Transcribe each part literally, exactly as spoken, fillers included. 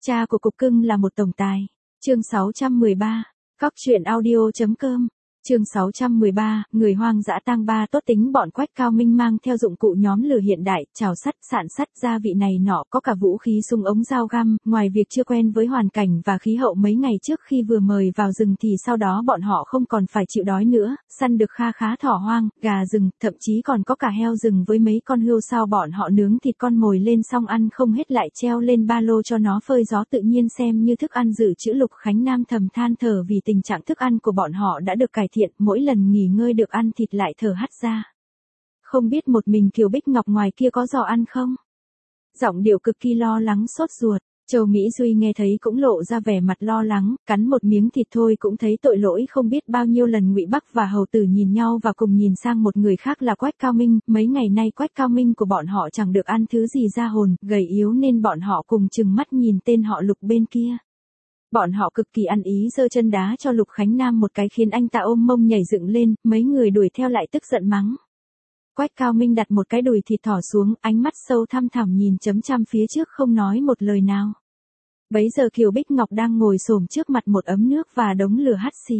Cha của cục cưng là một tổng tài. Chương sáu trăm mười ba. Cóc truyện audio.com. Chương sáu trăm mười ba, người hoang dã tang ba tốt tính bọn Quách Cao Minh mang theo dụng cụ nhóm lửa hiện đại, chảo sắt, sạn sắt, gia vị này nọ, có cả vũ khí súng ống dao găm, ngoài việc chưa quen với hoàn cảnh và khí hậu mấy ngày trước khi vừa mời vào rừng thì sau đó bọn họ không còn phải chịu đói nữa, săn được kha khá thỏ hoang, gà rừng, thậm chí còn có cả heo rừng với mấy con hươu sao bọn họ nướng thịt con mồi lên xong ăn không hết lại treo lên ba lô cho nó phơi gió tự nhiên xem như thức ăn dự trữ. Lục Khánh Nam thầm than thở vì tình trạng thức ăn của bọn họ đã được cải thiện, mỗi lần nghỉ ngơi được ăn thịt lại thở hắt ra. Không biết một mình Kiều Bích Ngọc ngoài kia có dò ăn không? Giọng điệu cực kỳ lo lắng sốt ruột. Châu Mỹ Duy nghe thấy cũng lộ ra vẻ mặt lo lắng, cắn một miếng thịt thôi cũng thấy tội lỗi không biết bao nhiêu lần. Ngụy Bắc và Hầu Tử nhìn nhau và cùng nhìn sang một người khác là Quách Cao Minh. Mấy ngày nay Quách Cao Minh của bọn họ chẳng được ăn thứ gì ra hồn, gầy yếu nên bọn họ cùng chừng mắt nhìn tên họ Lục bên kia. Bọn họ cực kỳ ăn ý giơ chân đá cho Lục Khánh Nam một cái khiến anh ta ôm mông nhảy dựng lên, mấy người đuổi theo lại tức giận mắng. Quách Cao Minh đặt một cái đùi thịt thỏ xuống, ánh mắt sâu thăm thẳm nhìn chấm chăm phía trước không nói một lời nào. Bấy giờ Kiều Bích Ngọc đang ngồi xổm trước mặt một ấm nước và đống lửa hắt xì.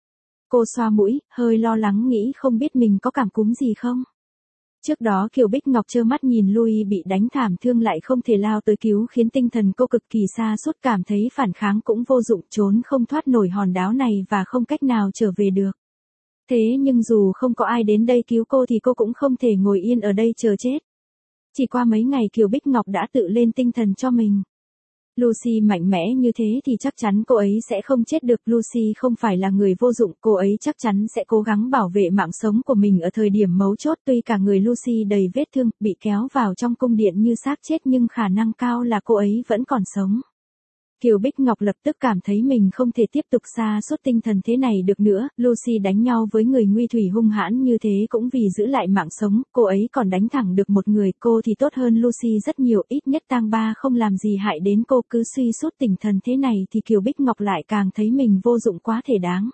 Cô xoa mũi, hơi lo lắng nghĩ không biết mình có cảm cúm gì không. Trước đó Kiều Bích Ngọc trơ mắt nhìn Louis bị đánh thảm thương lại không thể lao tới cứu khiến tinh thần cô cực kỳ sa sút, cảm thấy phản kháng cũng vô dụng, trốn không thoát nổi hòn đáo này và không cách nào trở về được. Thế nhưng dù không có ai đến đây cứu cô thì cô cũng không thể ngồi yên ở đây chờ chết. Chỉ qua mấy ngày Kiều Bích Ngọc đã tự lên tinh thần cho mình. Lucy mạnh mẽ như thế thì chắc chắn cô ấy sẽ không chết được. Lucy không phải là người vô dụng, cô ấy chắc chắn sẽ cố gắng bảo vệ mạng sống của mình ở thời điểm mấu chốt. Tuy cả người Lucy đầy vết thương, bị kéo vào trong cung điện như xác chết nhưng khả năng cao là cô ấy vẫn còn sống. Kiều Bích Ngọc lập tức cảm thấy mình không thể tiếp tục sa sút tinh thần thế này được nữa. Lucy đánh nhau với người nguy thủy hung hãn như thế cũng vì giữ lại mạng sống, cô ấy còn đánh thẳng được một người, cô thì tốt hơn Lucy rất nhiều, ít nhất tang ba không làm gì hại đến cô. Cứ suy sút tinh thần thế này thì Kiều Bích Ngọc lại càng thấy mình vô dụng quá thể đáng.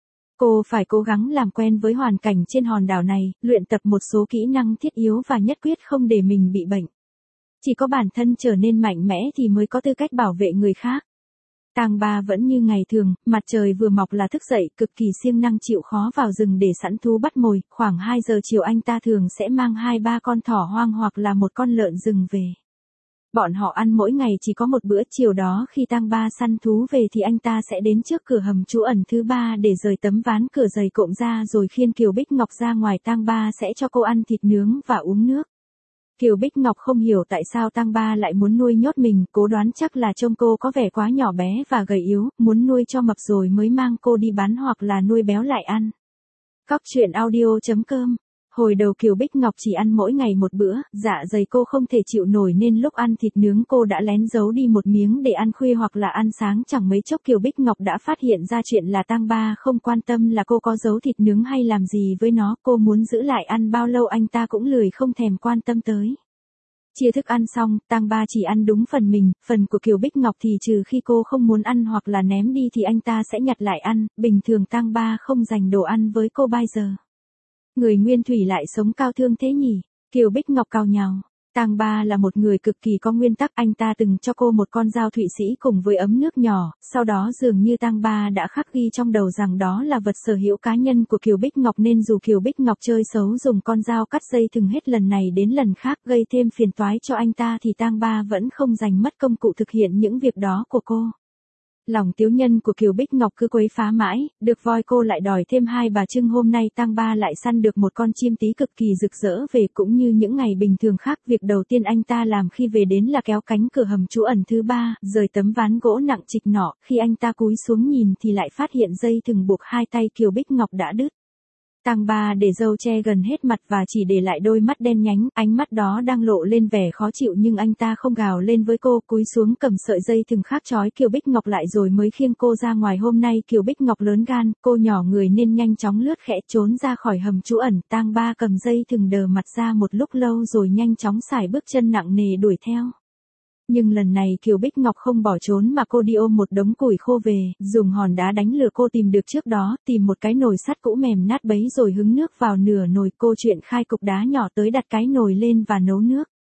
Cô phải cố gắng làm quen với hoàn cảnh trên hòn đảo này, luyện tập một số kỹ năng thiết yếu và nhất quyết không để mình bị bệnh. Chỉ có bản thân trở nên mạnh mẽ thì mới có tư cách bảo vệ người khác. Tang ba vẫn như ngày thường, mặt trời vừa mọc là thức dậy, cực kỳ siêng năng chịu khó vào rừng để sẵn thú bắt mồi. Khoảng hai giờ chiều anh ta thường sẽ mang hai ba con thỏ hoang hoặc là một con lợn rừng về. Bọn họ ăn mỗi ngày chỉ có một bữa. Chiều đó khi Tang ba săn thú về thì anh ta sẽ đến trước cửa hầm trú ẩn thứ ba để rời tấm ván cửa dày cộm ra rồi khiêng Kiều Bích Ngọc ra ngoài. Tang ba sẽ cho cô ăn thịt nướng và uống nước. Kiều Bích Ngọc không hiểu tại sao tang ba lại muốn nuôi nhốt mình, cố đoán chắc là trông cô có vẻ quá nhỏ bé và gầy yếu, muốn nuôi cho mập rồi mới mang cô đi bán hoặc là nuôi béo lại ăn. Cóc truyện audio.com. Hồi đầu Kiều Bích Ngọc chỉ ăn mỗi ngày một bữa, dạ dày cô không thể chịu nổi nên lúc ăn thịt nướng cô đã lén giấu đi một miếng để ăn khuya hoặc là ăn sáng. Chẳng mấy chốc Kiều Bích Ngọc đã phát hiện ra chuyện là tang ba không quan tâm là cô có giấu thịt nướng hay làm gì với nó, cô muốn giữ lại ăn bao lâu anh ta cũng lười không thèm quan tâm tới. Chia thức ăn xong, tang ba chỉ ăn đúng phần mình, phần của Kiều Bích Ngọc thì trừ khi cô không muốn ăn hoặc là ném đi thì anh ta sẽ nhặt lại ăn, bình thường tang ba không dành đồ ăn với cô bao giờ. Người nguyên thủy lại sống cao thương thế nhỉ? Kiều Bích Ngọc cào nhào. Tang ba là một người cực kỳ có nguyên tắc, anh ta từng cho cô một con dao Thụy Sĩ cùng với ấm nước nhỏ, sau đó dường như tang ba đã khắc ghi trong đầu rằng đó là vật sở hữu cá nhân của Kiều Bích Ngọc nên dù Kiều Bích Ngọc chơi xấu dùng con dao cắt dây thừng hết lần này đến lần khác gây thêm phiền toái cho anh ta thì tang ba vẫn không dành mất công cụ thực hiện những việc đó của cô. Lòng tiếu nhân của Kiều Bích Ngọc cứ quấy phá mãi, được voi cô lại đòi thêm hai bà trưng. Hôm nay tang ba lại săn được một con chim tí cực kỳ rực rỡ về, cũng như những ngày bình thường khác. Việc đầu tiên anh ta làm khi về đến là kéo cánh cửa hầm trú ẩn thứ ba, rời tấm ván gỗ nặng trịch nọ. Khi anh ta cúi xuống nhìn thì lại phát hiện dây thừng buộc hai tay Kiều Bích Ngọc đã đứt. Tang ba để râu che gần hết mặt và chỉ để lại đôi mắt đen nhánh, ánh mắt đó đang lộ lên vẻ khó chịu nhưng anh ta không gào lên với cô, cúi xuống cầm sợi dây thừng khác trói Kiều Bích Ngọc lại rồi mới khiêng cô ra ngoài. Hôm nay Kiều Bích Ngọc lớn gan, cô nhỏ người nên nhanh chóng lướt khẽ trốn ra khỏi hầm trú ẩn. Tang ba cầm dây thừng đờ mặt ra một lúc lâu rồi nhanh chóng sải bước chân nặng nề đuổi theo. Nhưng lần này Kiều Bích Ngọc không bỏ trốn mà cô đi ôm một đống củi khô về, dùng hòn đá đánh lửa cô tìm được trước đó, tìm một cái nồi sắt cũ mềm nát bấy rồi hứng nước vào nửa nồi. Cô chuyện khai cục đá nhỏ tới đặt cái nồi lên và nấu nước.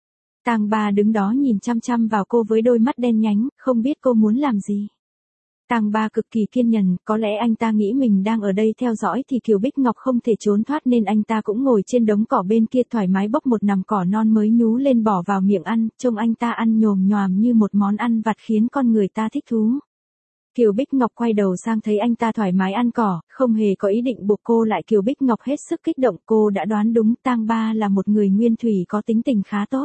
Tang Ba đứng đó nhìn chăm chăm vào cô với đôi mắt đen nhánh, không biết cô muốn làm gì. Tang Ba cực kỳ kiên nhẫn, có lẽ anh ta nghĩ mình đang ở đây theo dõi thì Kiều Bích Ngọc không thể trốn thoát nên anh ta cũng ngồi trên đống cỏ bên kia thoải mái bóc một nắm cỏ non mới nhú lên bỏ vào miệng ăn, trông anh ta ăn nhồm nhoàm như một món ăn vặt khiến con người ta thích thú. Kiều Bích Ngọc quay đầu sang thấy anh ta thoải mái ăn cỏ, không hề có ý định buộc cô lại. Kiều Bích Ngọc hết sức kích động, cô đã đoán đúng, Tang Ba là một người nguyên thủy có tính tình khá tốt.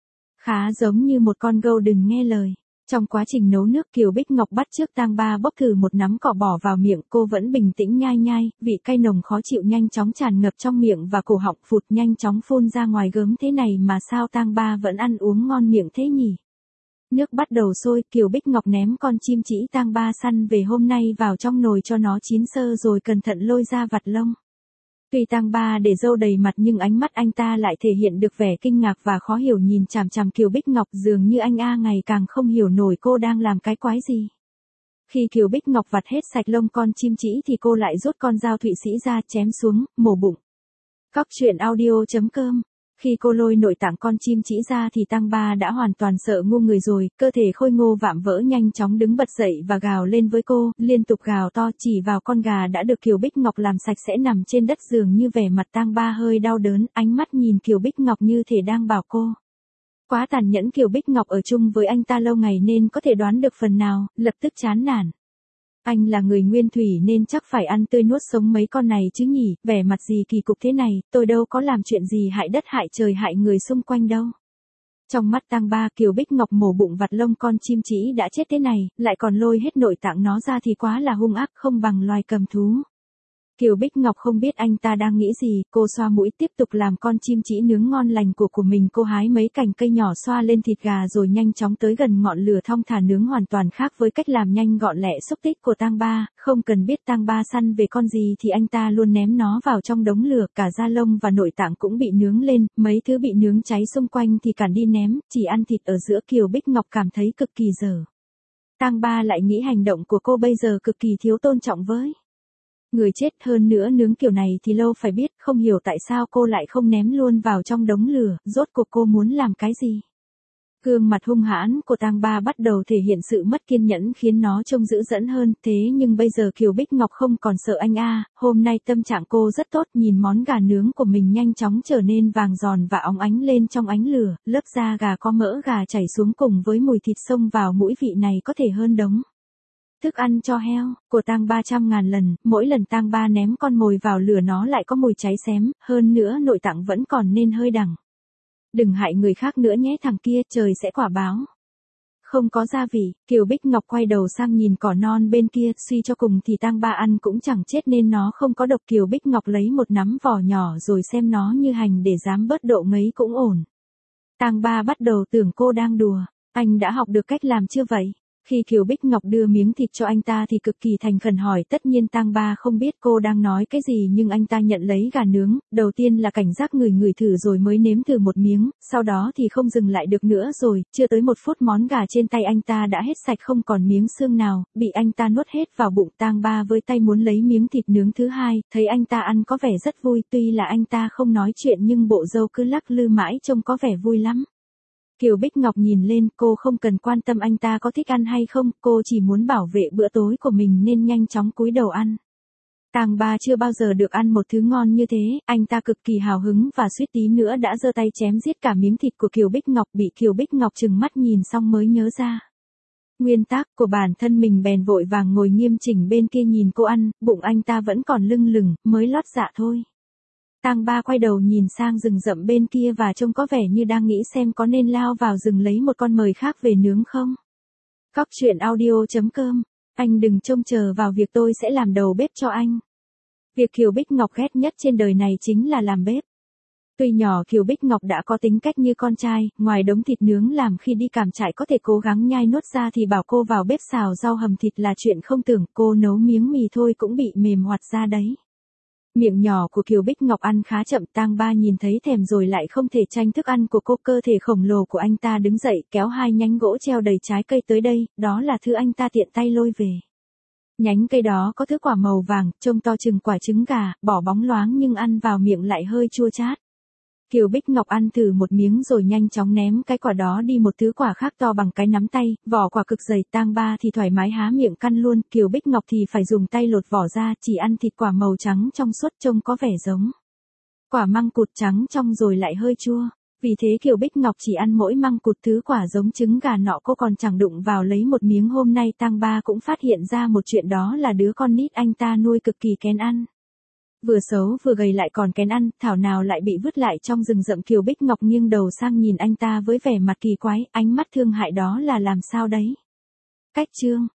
Khá giống như một con gâu đừng nghe lời. Trong quá trình nấu nước, Kiều Bích Ngọc bắt chước Tang Ba bóc thử một nắm cỏ bỏ vào miệng, cô vẫn bình tĩnh nhai nhai, vị cay nồng khó chịu nhanh chóng tràn ngập trong miệng và cổ họng, phụt nhanh chóng phun ra ngoài. Gớm thế này mà sao Tang Ba vẫn ăn uống ngon miệng thế nhỉ? Nước bắt đầu sôi, Kiều Bích Ngọc ném con chim chỉ Tang Ba săn về hôm nay vào trong nồi cho nó chín sơ rồi cẩn thận lôi ra vặt lông. Tuy Tang Ba để râu đầy mặt nhưng ánh mắt anh ta lại thể hiện được vẻ kinh ngạc và khó hiểu nhìn chằm chằm Kiều Bích Ngọc, dường như anh a ngày càng không hiểu nổi cô đang làm cái quái gì. Khi Kiều Bích Ngọc vặt hết sạch lông con chim chỉ thì cô lại rút con dao Thụy Sĩ ra chém xuống, mổ bụng. Cóc truyện audio chấm com. Khi cô lôi nội tạng con chim chỉ ra thì Tang Ba đã hoàn toàn sợ ngu người rồi, cơ thể khôi ngô vạm vỡ nhanh chóng đứng bật dậy và gào lên với cô, liên tục gào to chỉ vào con gà đã được Kiều Bích Ngọc làm sạch sẽ nằm trên đất, dường như vẻ mặt Tang Ba hơi đau đớn, ánh mắt nhìn Kiều Bích Ngọc như thể đang bảo cô. Quá tàn nhẫn. Kiều Bích Ngọc ở chung với anh ta lâu ngày nên có thể đoán được phần nào, lập tức chán nản. Anh là người nguyên thủy nên chắc phải ăn tươi nuốt sống mấy con này chứ nhỉ, vẻ mặt gì kỳ cục thế này, tôi đâu có làm chuyện gì hại đất hại trời hại người xung quanh đâu. Trong mắt Tang Ba, Kiều Bích Ngọc mổ bụng vặt lông con chim chỉ đã chết thế này, lại còn lôi hết nội tạng nó ra thì quá là hung ác, không bằng loài cầm thú. Kiều Bích Ngọc không biết anh ta đang nghĩ gì, cô xoa mũi tiếp tục làm con chim chỉ nướng ngon lành của của mình. Cô hái mấy cành cây nhỏ xoa lên thịt gà rồi nhanh chóng tới gần ngọn lửa thong thả nướng, hoàn toàn khác với cách làm nhanh gọn lẹ xúc tích của Tang Ba. Không cần biết Tang Ba săn về con gì thì anh ta luôn ném nó vào trong đống lửa, cả da lông và nội tạng cũng bị nướng lên, mấy thứ bị nướng cháy xung quanh thì cản đi ném, chỉ ăn thịt ở giữa. Kiều Bích Ngọc cảm thấy cực kỳ dở. Tang Ba lại nghĩ hành động của cô bây giờ cực kỳ thiếu tôn trọng với người chết, hơn nữa nướng kiểu này thì lâu phải biết, không hiểu tại sao cô lại không ném luôn vào trong đống lửa, rốt cuộc cô muốn làm cái gì. Gương mặt hung hãn của Tang Ba bắt đầu thể hiện sự mất kiên nhẫn khiến nó trông dữ dẫn hơn, thế nhưng bây giờ Kiều Bích Ngọc không còn sợ anh a, hôm nay tâm trạng cô rất tốt, nhìn món gà nướng của mình nhanh chóng trở nên vàng giòn và óng ánh lên trong ánh lửa, lớp da gà có mỡ gà chảy xuống cùng với mùi thịt xông vào mũi, vị này có thể hơn đống thức ăn cho heo của Tang Ba trăm ngàn lần, mỗi lần Tang Ba ném con mồi vào lửa nó lại có mùi cháy xém, hơn nữa nội tạng vẫn còn nên hơi đắng. Đừng hại người khác nữa nhé thằng kia, trời sẽ quả báo. Không có gia vị, Kiều Bích Ngọc quay đầu sang nhìn cỏ non bên kia, suy cho cùng thì Tang Ba ăn cũng chẳng chết nên nó không có độc. Kiều Bích Ngọc lấy một nắm vỏ nhỏ rồi xem nó như hành để dám bớt độ ngấy cũng ổn. Tang Ba bắt đầu tưởng cô đang đùa, anh đã học được cách làm chưa vậy? Khi Kiều Bích Ngọc đưa miếng thịt cho anh ta thì cực kỳ thành khẩn hỏi, tất nhiên Tang Ba không biết cô đang nói cái gì nhưng anh ta nhận lấy gà nướng, đầu tiên là cảnh giác ngửi ngửi thử rồi mới nếm thử một miếng, sau đó thì không dừng lại được nữa rồi, chưa tới một phút món gà trên tay anh ta đã hết sạch không còn miếng xương nào, bị anh ta nuốt hết vào bụng. Tang Ba với tay muốn lấy miếng thịt nướng thứ hai, thấy anh ta ăn có vẻ rất vui, tuy là anh ta không nói chuyện nhưng bộ râu cứ lắc lư mãi trông có vẻ vui lắm. Kiều Bích Ngọc nhìn lên, cô không cần quan tâm anh ta có thích ăn hay không, cô chỉ muốn bảo vệ bữa tối của mình nên nhanh chóng cúi đầu ăn. Tang Ba chưa bao giờ được ăn một thứ ngon như thế, anh ta cực kỳ hào hứng và suýt tí nữa đã giơ tay chém giết cả miếng thịt của Kiều Bích Ngọc, bị Kiều Bích Ngọc trừng mắt nhìn xong mới nhớ ra nguyên tắc của bản thân mình, bèn vội vàng ngồi nghiêm chỉnh bên kia nhìn cô ăn, bụng anh ta vẫn còn lưng lửng, mới lót dạ thôi. Tang Ba quay đầu nhìn sang rừng rậm bên kia và trông có vẻ như đang nghĩ xem có nên lao vào rừng lấy một con mồi khác về nướng không. Cóc truyện audio chấm com, anh đừng trông chờ vào việc tôi sẽ làm đầu bếp cho anh. Việc Kiều Bích Ngọc ghét nhất trên đời này chính là làm bếp. Tuy nhỏ Kiều Bích Ngọc đã có tính cách như con trai, ngoài đống thịt nướng làm khi đi cắm trại có thể cố gắng nhai nuốt ra thì bảo cô vào bếp xào rau hầm thịt là chuyện không tưởng, cô nấu miếng mì thôi cũng bị mềm hoạt ra đấy. Miệng nhỏ của Kiều Bích Ngọc ăn khá chậm, Tang Ba nhìn thấy thèm rồi lại không thể tranh thức ăn của cô. Cơ thể khổng lồ của anh ta đứng dậy kéo hai nhánh gỗ treo đầy trái cây tới đây, đó là thứ anh ta tiện tay lôi về. Nhánh cây đó có thứ quả màu vàng, trông to chừng quả trứng gà, bỏ bóng loáng nhưng ăn vào miệng lại hơi chua chát. Kiều Bích Ngọc ăn thử một miếng rồi nhanh chóng ném cái quả đó đi, một thứ quả khác to bằng cái nắm tay, vỏ quả cực dày. Tang Ba thì thoải mái há miệng căn luôn, Kiều Bích Ngọc thì phải dùng tay lột vỏ ra, chỉ ăn thịt quả màu trắng trong suốt trông có vẻ giống quả măng cụt trắng trong rồi lại hơi chua. Vì thế Kiều Bích Ngọc chỉ ăn mỗi măng cụt, thứ quả giống trứng gà nọ cô còn chẳng đụng vào lấy một miếng. Hôm nay Tang Ba cũng phát hiện ra một chuyện, đó là đứa con nít anh ta nuôi cực kỳ kén ăn. Vừa xấu vừa gầy lại còn kén ăn, thảo nào lại bị vứt lại trong rừng rậm. Kiều Bích Ngọc nghiêng đầu sang nhìn anh ta với vẻ mặt kỳ quái, ánh mắt thương hại đó là làm sao đấy? Cách chương